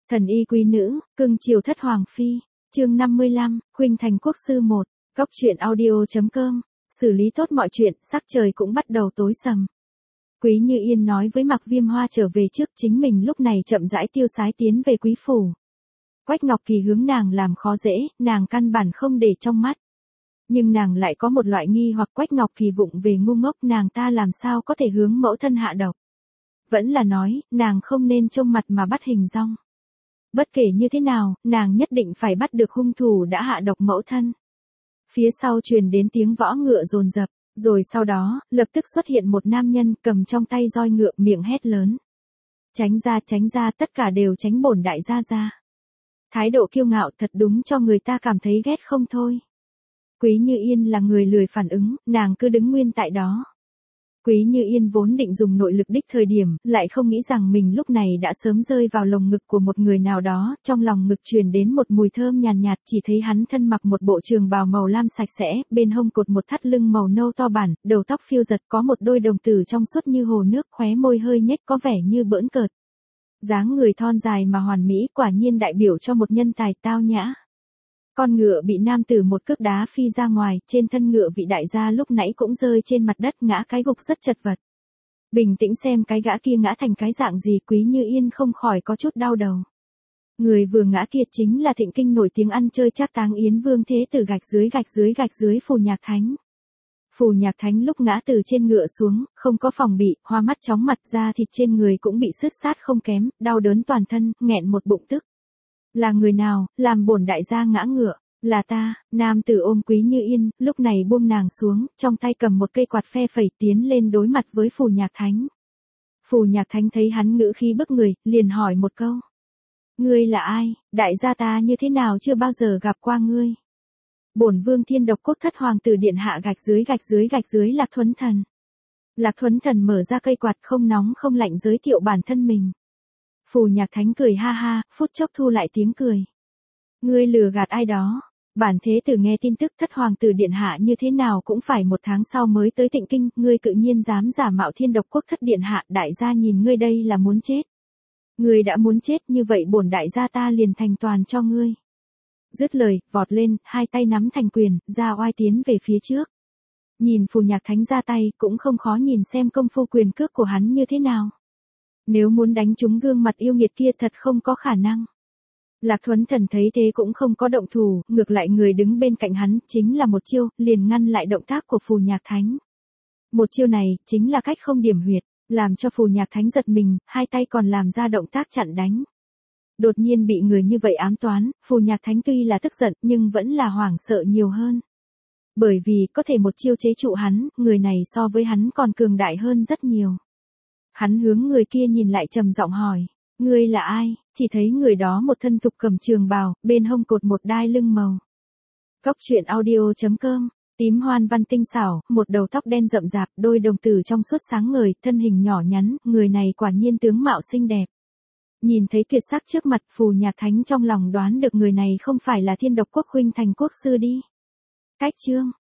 Thần y quý nữ, cưng chiều thất hoàng phi. Chương 55, Khuynh Thành quốc sư 1. Góc truyện audio.com. Xử lý tốt mọi chuyện, sắc trời cũng bắt đầu tối sầm. Quý Như Yên nói với Mạc Viêm Hoa trở về trước, chính mình lúc này chậm rãi tiêu sái tiến về quý phủ. Quách Ngọc Kỳ hướng nàng làm khó dễ, nàng căn bản không để trong mắt. Nhưng nàng lại có một loại nghi hoặc, Quách Ngọc Kỳ vụng về ngu ngốc, nàng ta làm sao có thể hướng mẫu thân hạ độc. Vẫn là nói, nàng không nên trông mặt mà bắt hình dong. Bất kể như thế nào, nàng nhất định phải bắt được hung thủ đã hạ độc mẫu thân. Phía sau truyền đến tiếng võ ngựa dồn dập, rồi sau đó, lập tức xuất hiện một nam nhân cầm trong tay roi ngựa, miệng hét lớn. Tránh ra, tất cả đều tránh bổn đại gia ra. Thái độ kiêu ngạo thật đúng cho người ta cảm thấy ghét không thôi. Quý Như Yên là người lười phản ứng, nàng cứ đứng nguyên tại đó. Quý Như Yên vốn định dùng nội lực đích thời điểm, lại không nghĩ rằng mình lúc này đã sớm rơi vào lồng ngực của một người nào đó, trong lòng ngực truyền đến một mùi thơm nhàn nhạt, chỉ thấy hắn thân mặc một bộ trường bào màu lam sạch sẽ, bên hông cột một thắt lưng màu nâu to bản, đầu tóc phiêu giật, có một đôi đồng tử trong suốt như hồ nước, khóe môi hơi nhếch có vẻ như bỡn cợt. Dáng người thon dài mà hoàn mỹ, quả nhiên đại biểu cho một nhân tài tao nhã. Con ngựa bị nam tử một cước đá phi ra ngoài, trên thân ngựa vị đại gia lúc nãy cũng rơi trên mặt đất, ngã cái gục rất chật vật. Bình tĩnh xem cái gã kia ngã thành cái dạng gì, Quý Như Yên không khỏi có chút đau đầu. Người vừa ngã kia chính là thịnh kinh nổi tiếng ăn chơi trác táng Yến Vương Thế Tử gạch dưới Phù Nhạc Thánh. Phù Nhạc Thánh lúc ngã từ trên ngựa xuống, không có phòng bị, hoa mắt chóng mặt, da thịt trên người cũng bị sứt sát không kém, đau đớn toàn thân, nghẹn một bụng tức. Là người nào, làm bổn đại gia ngã ngựa? Là ta. Nam tử ôm Quý Như Yên, lúc này buông nàng xuống, trong tay cầm một cây quạt phe phẩy tiến lên đối mặt với Phù Nhạc Thánh. Phù Nhạc Thánh thấy hắn ngữ khí bức người, liền hỏi một câu. Ngươi là ai? Đại gia ta như thế nào chưa bao giờ gặp qua ngươi? Bổn vương Thiên Độc Quốc thất hoàng tử điện hạ gạch dưới Lạc Thuấn Thần. Lạc Thuấn Thần mở ra cây quạt không nóng không lạnh giới thiệu bản thân mình. Phù Nhạc Thánh cười ha ha, phút chốc thu lại tiếng cười. Ngươi lừa gạt ai đó? Bản thế tử nghe tin tức thất hoàng tử điện hạ như thế nào cũng phải 1 tháng sau mới tới Tịnh Kinh, ngươi cự nhiên dám giả mạo Thiên Độc Quốc thất điện hạ, đại gia nhìn ngươi đây là muốn chết. Ngươi đã muốn chết như vậy bổn đại gia ta liền thành toàn cho ngươi. Dứt lời, vọt lên, hai tay nắm thành quyền, ra oai tiến về phía trước. Nhìn Phù Nhạc Thánh ra tay, cũng không khó nhìn xem công phu quyền cước của hắn như thế nào. Nếu muốn đánh trúng gương mặt yêu nghiệt kia thật không có khả năng. Lạc Thuấn Thần thấy thế cũng không có động thủ, ngược lại người đứng bên cạnh hắn, chính là một chiêu, liền ngăn lại động tác của Phù Nhạc Thánh. Một chiêu này, chính là cách không điểm huyệt, làm cho Phù Nhạc Thánh giật mình, hai tay còn làm ra động tác chặn đánh. Đột nhiên bị người như vậy ám toán, Phù Nhạc Thánh tuy là tức giận, nhưng vẫn là hoảng sợ nhiều hơn. Bởi vì, có thể một chiêu chế trụ hắn, người này so với hắn còn cường đại hơn rất nhiều. Hắn hướng người kia nhìn lại trầm giọng hỏi, ngươi là ai? Chỉ thấy người đó một thân thục cầm trường bào, bên hông cột một đai lưng màu. Góc truyện audio.com, tím hoan văn tinh xảo, một đầu tóc đen rậm rạp, đôi đồng tử trong suốt sáng ngời, thân hình nhỏ nhắn, người này quả nhiên tướng mạo xinh đẹp. Nhìn thấy tuyệt sắc trước mặt, Phù Nhạc Thánh trong lòng đoán được người này không phải là Thiên Độc Quốc Khuynh Thành quốc sư đi. Cách chương,